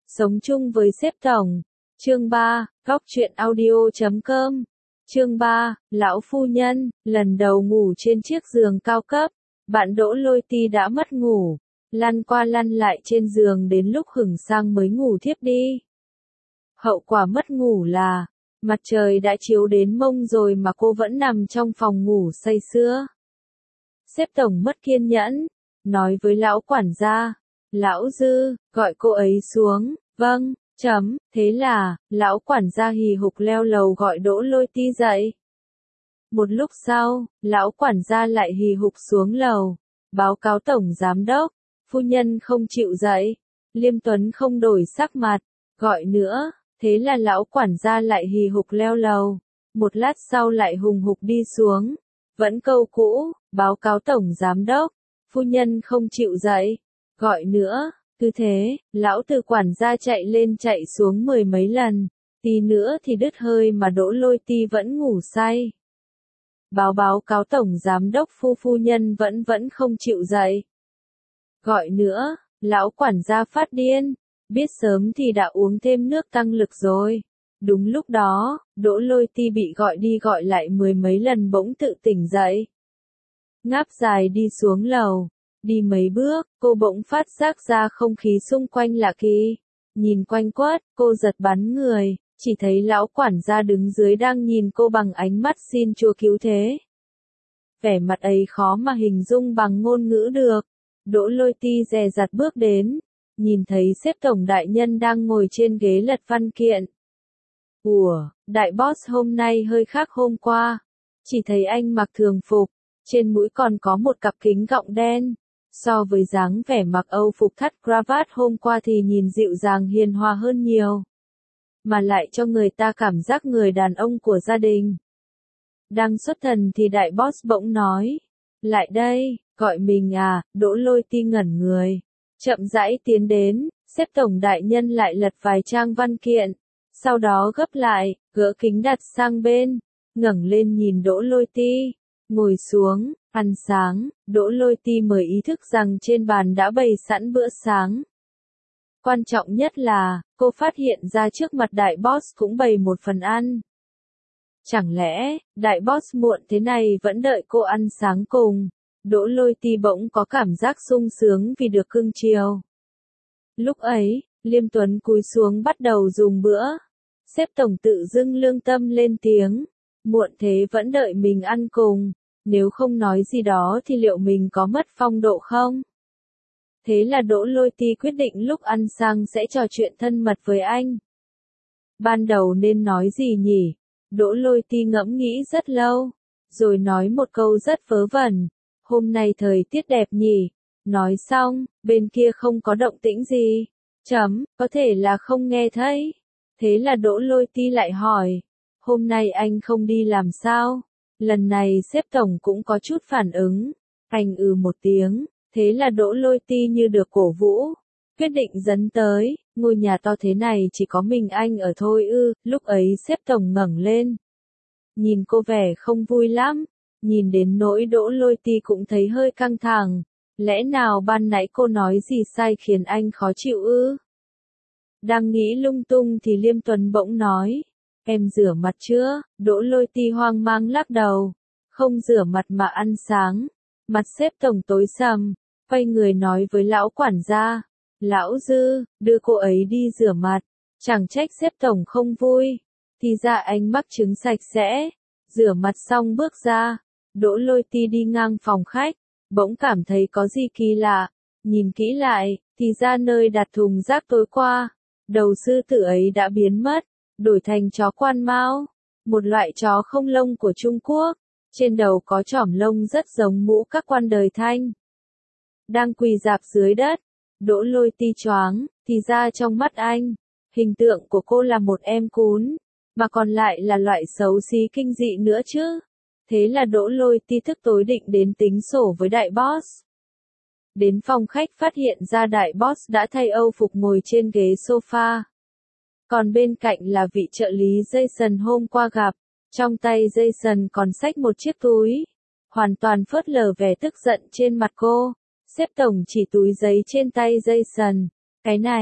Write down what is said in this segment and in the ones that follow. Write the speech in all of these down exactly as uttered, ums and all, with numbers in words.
Sống chung với sếp tổng. Chương ba, góc truyện audio chấm com. Chương ba, lão phu nhân, lần đầu ngủ trên chiếc giường cao cấp, bạn Đỗ Lôi Ti đã mất ngủ, lăn qua lăn lại trên giường đến lúc hửng sang mới ngủ thiếp đi. Hậu quả mất ngủ là, mặt trời đã chiếu đến mông rồi mà cô vẫn nằm trong phòng ngủ say sưa. Sếp tổng mất kiên nhẫn, nói với lão quản gia, lão Dư, gọi cô ấy xuống, vâng, chấm, thế là, lão quản gia hì hục leo lầu gọi Đỗ Lôi Ti dậy. Một lúc sau, lão quản gia lại hì hục xuống lầu, báo cáo tổng giám đốc, phu nhân không chịu dậy, Liêm Tuấn không đổi sắc mặt, gọi nữa, thế là lão quản gia lại hì hục leo lầu, một lát sau lại hùng hục đi xuống, vẫn câu cũ, báo cáo tổng giám đốc, phu nhân không chịu dậy, gọi nữa. Cứ thế, lão từ quản gia chạy lên chạy xuống mười mấy lần, tí nữa thì đứt hơi mà Đỗ Lôi Ti vẫn ngủ say. Báo báo cáo tổng giám đốc phu phu nhân vẫn vẫn không chịu dậy. Gọi nữa, lão quản gia phát điên, biết sớm thì đã uống thêm nước tăng lực rồi. Đúng lúc đó, Đỗ Lôi Ti bị gọi đi gọi lại mười mấy lần bỗng tự tỉnh dậy. Ngáp dài đi xuống lầu. Đi mấy bước, cô bỗng phát giác ra không khí xung quanh lạ kỳ. Nhìn quanh quất, cô giật bắn người, chỉ thấy lão quản gia đứng dưới đang nhìn cô bằng ánh mắt xin Chúa cứu thế. Vẻ mặt ấy khó mà hình dung bằng ngôn ngữ được. Đỗ Lôi Ti dè dặt bước đến, nhìn thấy sếp tổng đại nhân đang ngồi trên ghế lật văn kiện. Ủa, đại boss hôm nay hơi khác hôm qua. Chỉ thấy anh mặc thường phục, trên mũi còn có một cặp kính gọng đen. So với dáng vẻ mặc Âu phục thắt cravat hôm qua thì nhìn dịu dàng hiền hòa hơn nhiều. Mà lại cho người ta cảm giác người đàn ông của gia đình. Đang xuất thần thì đại boss bỗng nói. Lại đây, gọi mình à, Đỗ Lôi Ti ngẩn người. Chậm rãi tiến đến, sếp tổng đại nhân lại lật vài trang văn kiện. Sau đó gấp lại, gỡ kính đặt sang bên, ngẩng lên nhìn Đỗ Lôi Ti. Ngồi xuống, ăn sáng, Đỗ Lôi Ti mới ý thức rằng trên bàn đã bày sẵn bữa sáng. Quan trọng nhất là, cô phát hiện ra trước mặt đại boss cũng bày một phần ăn. Chẳng lẽ, đại boss muộn thế này vẫn đợi cô ăn sáng cùng? Đỗ Lôi Ti bỗng có cảm giác sung sướng vì được cưng chiều. Lúc ấy, Liêm Tuấn cúi xuống bắt đầu dùng bữa. Sếp tổng tự dưng lương tâm lên tiếng. Muộn thế vẫn đợi mình ăn cùng. Nếu không nói gì đó thì liệu mình có mất phong độ không? Thế là Đỗ Lôi Ti quyết định lúc ăn sang sẽ trò chuyện thân mật với anh. Ban đầu nên nói gì nhỉ? Đỗ Lôi Ti ngẫm nghĩ rất lâu, rồi nói một câu rất vớ vẩn. Hôm nay thời tiết đẹp nhỉ? Nói xong, bên kia không có động tĩnh gì. Chấm, có thể là không nghe thấy. Thế là Đỗ Lôi Ti lại hỏi. Hôm nay anh không đi làm sao? Lần này sếp tổng cũng có chút phản ứng. Anh ừ một tiếng, thế là Đỗ Lôi Ti như được cổ vũ. Quyết định dấn tới, ngôi nhà to thế này chỉ có mình anh ở thôi ư, lúc ấy sếp tổng ngẩng lên. Nhìn cô vẻ không vui lắm, nhìn đến nỗi Đỗ Lôi Ti cũng thấy hơi căng thẳng. Lẽ nào ban nãy cô nói gì sai khiến anh khó chịu ư? Đang nghĩ lung tung thì Liêm Tuấn bỗng nói. Em rửa mặt chưa? Đỗ Lôi Ti hoang mang lắc đầu. Không rửa mặt mà ăn sáng. Mặt sếp tổng tối sầm, quay người nói với lão quản gia. Lão Dư, đưa cô ấy đi rửa mặt. Chẳng trách sếp tổng không vui. Thì ra anh mắc chứng sạch sẽ. Rửa mặt xong bước ra. Đỗ Lôi Ti đi ngang phòng khách. Bỗng cảm thấy có gì kỳ lạ. Nhìn kỹ lại, thì ra nơi đặt thùng rác tối qua. Đầu sư tử ấy đã biến mất. Đổi thành chó quan mao, một loại chó không lông của Trung Quốc, trên đầu có chỏm lông rất giống mũ các quan đời Thanh. Đang quỳ rạp dưới đất, Đỗ Lôi Ti choáng, thì ra trong mắt anh, hình tượng của cô là một em cún, mà còn lại là loại xấu xí kinh dị nữa chứ. Thế là Đỗ Lôi Ti thức tối định đến tính sổ với đại boss. Đến phòng khách phát hiện ra đại boss đã thay Âu phục ngồi trên ghế sofa. Còn bên cạnh là vị trợ lý Jason hôm qua gặp, trong tay Jason còn xách một chiếc túi, hoàn toàn phớt lờ vẻ tức giận trên mặt cô. Sếp tổng chỉ túi giấy trên tay Jason, cái này,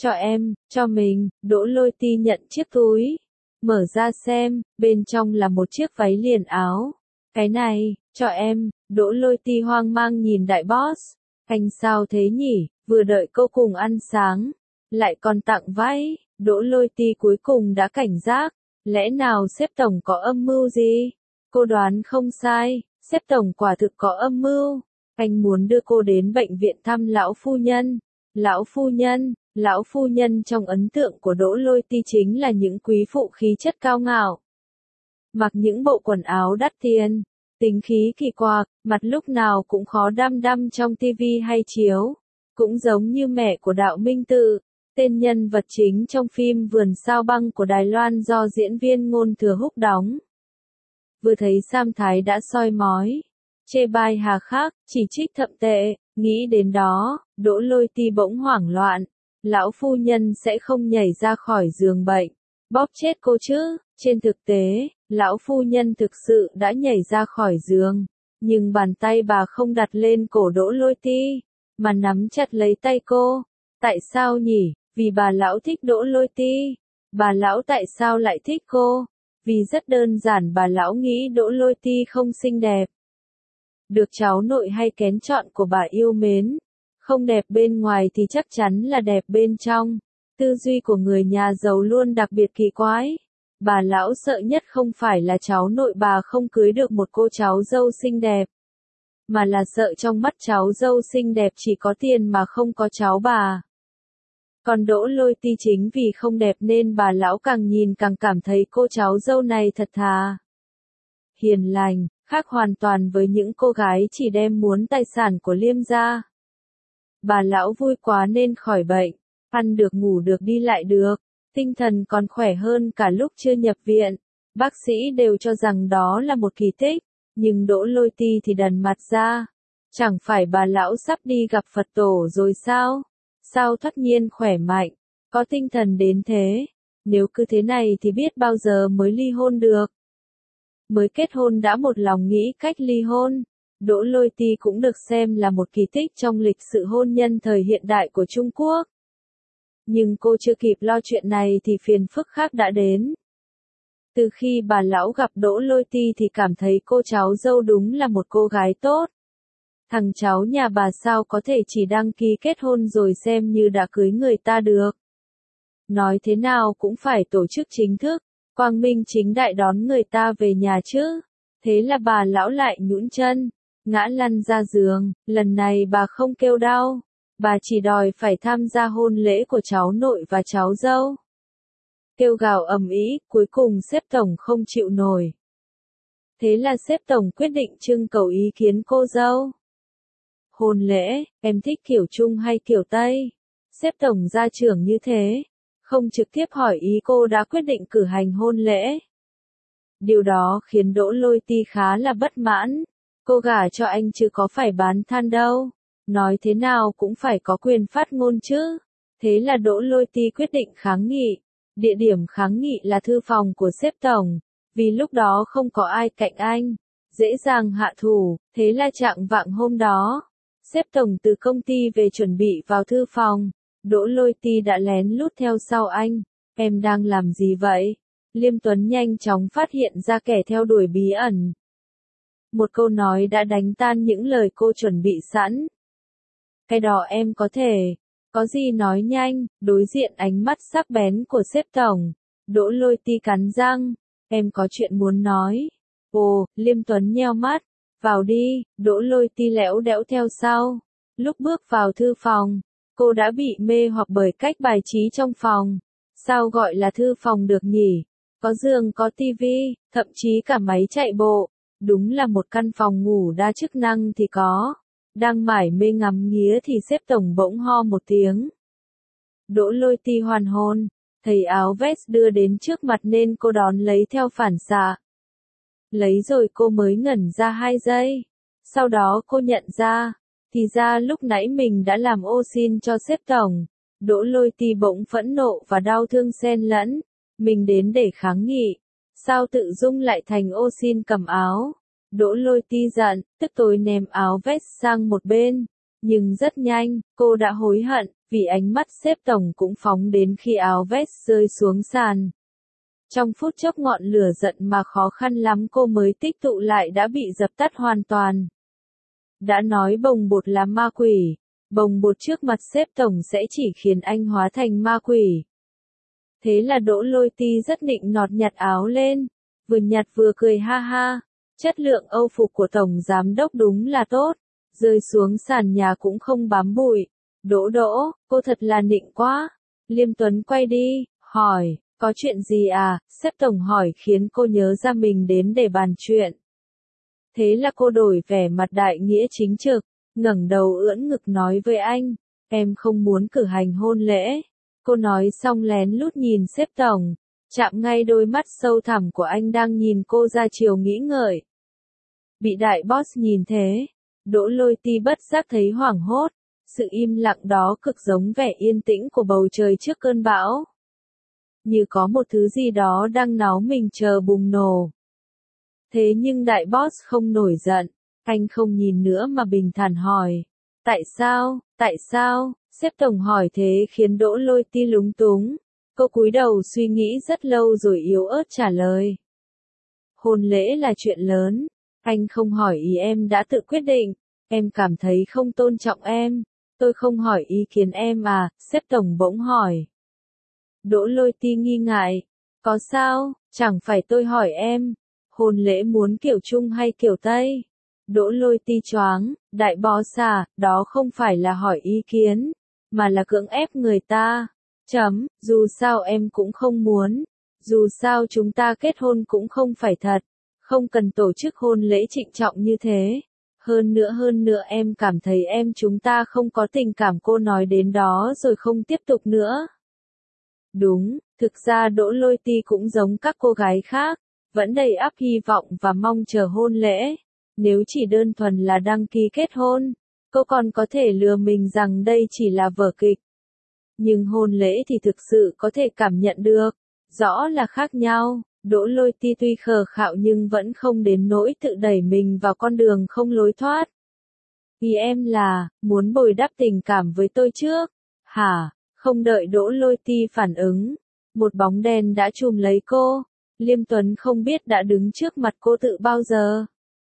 Cho em, cho mình, Đỗ Lôi Ti nhận chiếc túi. Mở ra xem, bên trong là một chiếc váy liền áo. Cái này, cho em, Đỗ Lôi Ti hoang mang nhìn đại boss. Anh sao thế nhỉ, vừa đợi cô cùng ăn sáng, lại còn tặng váy. Đỗ Lôi Ti cuối cùng đã cảnh giác. Lẽ nào sếp tổng có âm mưu gì? Cô đoán không sai, sếp tổng quả thực có âm mưu. Anh muốn đưa cô đến bệnh viện thăm lão phu nhân. Lão phu nhân, lão phu nhân trong ấn tượng của Đỗ Lôi Ti chính là những quý phụ khí chất cao ngạo. Mặc những bộ quần áo đắt tiền, tính khí kỳ quặc, mặt lúc nào cũng khó đăm đăm trong tivi hay chiếu. Cũng giống như mẹ của Đạo Minh Tự, tên nhân vật chính trong phim Vườn Sao Băng của Đài Loan do diễn viên Ngôn Thừa Húc đóng. Vừa thấy Sam Thái đã soi mói, chê bai hà khắc, chỉ trích thậm tệ, nghĩ đến đó, Đỗ Lôi Ti bỗng hoảng loạn. Lão phu nhân sẽ không nhảy ra khỏi giường bệnh, bóp chết cô chứ. Trên thực tế, lão phu nhân thực sự đã nhảy ra khỏi giường, nhưng bàn tay bà không đặt lên cổ Đỗ Lôi Ti, mà nắm chặt lấy tay cô. Tại sao nhỉ? Vì bà lão thích Đỗ Lôi Ti. Bà lão tại sao lại thích cô? Vì rất đơn giản, bà lão nghĩ Đỗ Lôi Ti không xinh đẹp, được cháu nội hay kén chọn của bà yêu mến. Không đẹp bên ngoài thì chắc chắn là đẹp bên trong. Tư duy của người nhà giàu luôn đặc biệt kỳ quái. Bà lão sợ nhất không phải là cháu nội bà không cưới được một cô cháu dâu xinh đẹp, mà là sợ trong mắt cháu dâu xinh đẹp chỉ có tiền mà không có cháu bà. Còn Đỗ Lôi Ti chính vì không đẹp nên bà lão càng nhìn càng cảm thấy cô cháu dâu này thật thà, hiền lành, khác hoàn toàn với những cô gái chỉ đem muốn tài sản của Liêm gia. Bà lão vui quá nên khỏi bệnh, ăn được ngủ được đi lại được, tinh thần còn khỏe hơn cả lúc chưa nhập viện. Bác sĩ đều cho rằng đó là một kỳ tích, nhưng Đỗ Lôi Ti thì đần mặt ra. Chẳng phải bà lão sắp đi gặp Phật tổ rồi sao? Sao thoát nhiên khỏe mạnh, có tinh thần đến thế? Nếu cứ thế này thì biết bao giờ mới ly hôn được. Mới kết hôn đã một lòng nghĩ cách ly hôn. Đỗ Lôi Ti cũng được xem là một kỳ tích trong lịch sử hôn nhân thời hiện đại của Trung Quốc. Nhưng cô chưa kịp lo chuyện này thì phiền phức khác đã đến. Từ khi bà lão gặp Đỗ Lôi Ti thì cảm thấy cô cháu dâu đúng là một cô gái tốt. Thằng cháu nhà bà sao có thể chỉ đăng ký kết hôn rồi xem như đã cưới người ta được. Nói thế nào cũng phải tổ chức chính thức, quang minh chính đại đón người ta về nhà chứ. Thế là bà lão lại nhũn chân, ngã lăn ra giường. Lần này bà không kêu đau, bà chỉ đòi phải tham gia hôn lễ của cháu nội và cháu dâu. Kêu gào ầm ĩ, cuối cùng sếp tổng không chịu nổi. Thế là sếp tổng quyết định trưng cầu ý kiến cô dâu. Hôn lễ, em thích kiểu Trung hay kiểu Tây? Sếp tổng gia trưởng như thế, không trực tiếp hỏi ý cô đã quyết định cử hành hôn lễ. Điều đó khiến Đỗ Lôi Ti khá là bất mãn. Cô gả cho anh chứ có phải bán than đâu. Nói thế nào cũng phải có quyền phát ngôn chứ. Thế là Đỗ Lôi Ti quyết định kháng nghị. Địa điểm kháng nghị là thư phòng của sếp tổng, vì lúc đó không có ai cạnh anh, dễ dàng hạ thủ. Thế là trạng vạng hôm đó, sếp tổng từ công ty về chuẩn bị vào thư phòng. Đỗ Lôi Ti đã lén lút theo sau anh. Em đang làm gì vậy? Liêm Tuấn nhanh chóng phát hiện ra kẻ theo đuổi bí ẩn. Một câu nói đã đánh tan những lời cô chuẩn bị sẵn. Cái đó em có thể, có gì nói nhanh. Đối diện ánh mắt sắc bén của sếp tổng, Đỗ Lôi Ti cắn răng. Em có chuyện muốn nói. Ồ, Liêm Tuấn nheo mắt. Vào đi. Đỗ Lôi Ti lẽo đẽo theo sau. Lúc bước vào thư phòng, cô đã bị mê hoặc bởi cách bài trí trong phòng. Sao gọi là thư phòng được nhỉ? Có giường, có tivi, thậm chí cả máy chạy bộ. Đúng là một căn phòng ngủ đa chức năng thì có. Đang mải mê ngắm nghía thì sếp tổng bỗng ho một tiếng. Đỗ Lôi Ti hoàn hồn, thấy áo vest đưa đến trước mặt nên cô đón lấy theo phản xạ. Lấy rồi cô mới ngẩn ra hai giây. Sau đó cô nhận ra, thì ra lúc nãy mình đã làm ô xin cho sếp tổng. Đỗ Lôi Ti bỗng phẫn nộ và đau thương xen lẫn. Mình đến để kháng nghị. Sao tự dưng lại thành ô xin cầm áo? Đỗ Lôi Ti giận, tức tối ném áo vest sang một bên. Nhưng rất nhanh, cô đã hối hận, vì ánh mắt sếp tổng cũng phóng đến khi áo vest rơi xuống sàn. Trong phút chốc ngọn lửa giận mà khó khăn lắm cô mới tích tụ lại đã bị dập tắt hoàn toàn. Đã nói bồng bột là ma quỷ, bồng bột trước mặt sếp tổng sẽ chỉ khiến anh hóa thành ma quỷ. Thế là Đỗ Lôi Ti rất nịnh nọt nhặt áo lên, vừa nhặt vừa cười ha ha, chất lượng âu phục của tổng giám đốc đúng là tốt, rơi xuống sàn nhà cũng không bám bụi. Đỗ Đỗ, cô thật là nịnh quá. Liêm Tuấn quay đi, hỏi, có chuyện gì à? Sếp tổng hỏi khiến cô nhớ ra mình đến để bàn chuyện. Thế là cô đổi vẻ mặt đại nghĩa chính trực, ngẩng đầu ưỡn ngực nói với anh, em không muốn cử hành hôn lễ. Cô nói xong lén lút nhìn sếp tổng, chạm ngay đôi mắt sâu thẳm của anh đang nhìn cô ra chiều nghĩ ngợi. Bị đại boss nhìn thế, Đỗ Lôi Ti bất giác thấy hoảng hốt, sự im lặng đó cực giống vẻ yên tĩnh của bầu trời trước cơn bão. Như có một thứ gì đó đang náu mình chờ bùng nổ. Thế nhưng đại boss không nổi giận, anh không nhìn nữa mà bình thản hỏi. Tại sao, tại sao, sếp tổng hỏi thế khiến Đỗ Lôi Ti lúng túng. Cô cúi đầu suy nghĩ rất lâu rồi yếu ớt trả lời. Hôn lễ là chuyện lớn, anh không hỏi ý em đã tự quyết định, em cảm thấy không tôn trọng em, tôi không hỏi ý kiến em à, sếp tổng bỗng hỏi. Đỗ Lôi Ti nghi ngại, có sao, chẳng phải tôi hỏi em, hôn lễ muốn kiểu Trung hay kiểu Tây? Đỗ Lôi Ti choáng, đại boss à, đó không phải là hỏi ý kiến, mà là cưỡng ép người ta. Chấm, dù sao em cũng không muốn, dù sao chúng ta kết hôn cũng không phải thật, không cần tổ chức hôn lễ trịnh trọng như thế. Hơn nữa hơn nữa em cảm thấy em chúng ta không có tình cảm, cô nói đến đó rồi không tiếp tục nữa. Đúng, thực ra Đỗ Lôi Ti cũng giống các cô gái khác, vẫn đầy ắp hy vọng và mong chờ hôn lễ. Nếu chỉ đơn thuần là đăng ký kết hôn, cô còn có thể lừa mình rằng đây chỉ là vở kịch. Nhưng hôn lễ thì thực sự có thể cảm nhận được, rõ là khác nhau. Đỗ Lôi Ti tuy khờ khạo nhưng vẫn không đến nỗi tự đẩy mình vào con đường không lối thoát. Vì em là, muốn bồi đắp tình cảm với tôi trước. Hả? Không đợi Đỗ Lôi Ti phản ứng, một bóng đen đã chùm lấy cô. Liêm Tuấn không biết đã đứng trước mặt cô tự bao giờ.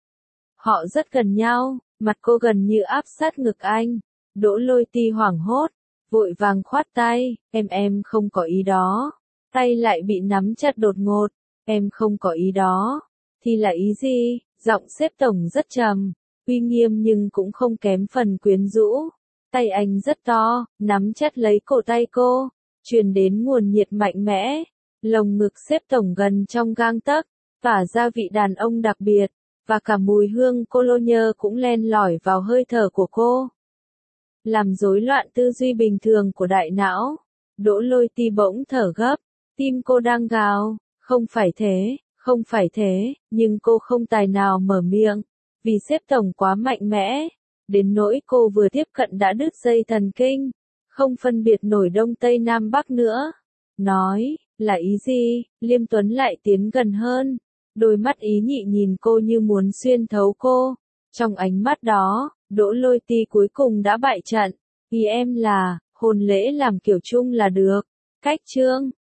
Họ rất gần nhau, mặt cô gần như áp sát ngực anh. Đỗ Lôi Ti hoảng hốt, vội vàng khoát tay, em em không có ý đó. Tay lại bị nắm chặt đột ngột, em không có ý đó. Thì là ý gì? Giọng sếp tổng rất trầm, uy nghiêm nhưng cũng không kém phần quyến rũ. Tay anh rất to, nắm chặt lấy cổ tay cô, truyền đến nguồn nhiệt mạnh mẽ. Lồng ngực sếp tổng gần trong gang tấc, tỏa ra vị đàn ông đặc biệt, và cả mùi hương cologne cũng len lỏi vào hơi thở của cô. Làm rối loạn tư duy bình thường của đại não. Đỗ Lôi Ti bỗng thở gấp, tim cô đang gào, không phải thế, không phải thế, nhưng cô không tài nào mở miệng, vì sếp tổng quá mạnh mẽ, đến nỗi cô vừa tiếp cận đã đứt dây thần kinh, không phân biệt nổi đông tây nam bắc nữa. Nói, là ý gì? Liêm Tuấn lại tiến gần hơn, đôi mắt ý nhị nhìn cô như muốn xuyên thấu cô. Trong ánh mắt đó, Đỗ Lôi Ti cuối cùng đã bại trận. Ý em là, hôn lễ làm kiểu Trung là được. Cách chương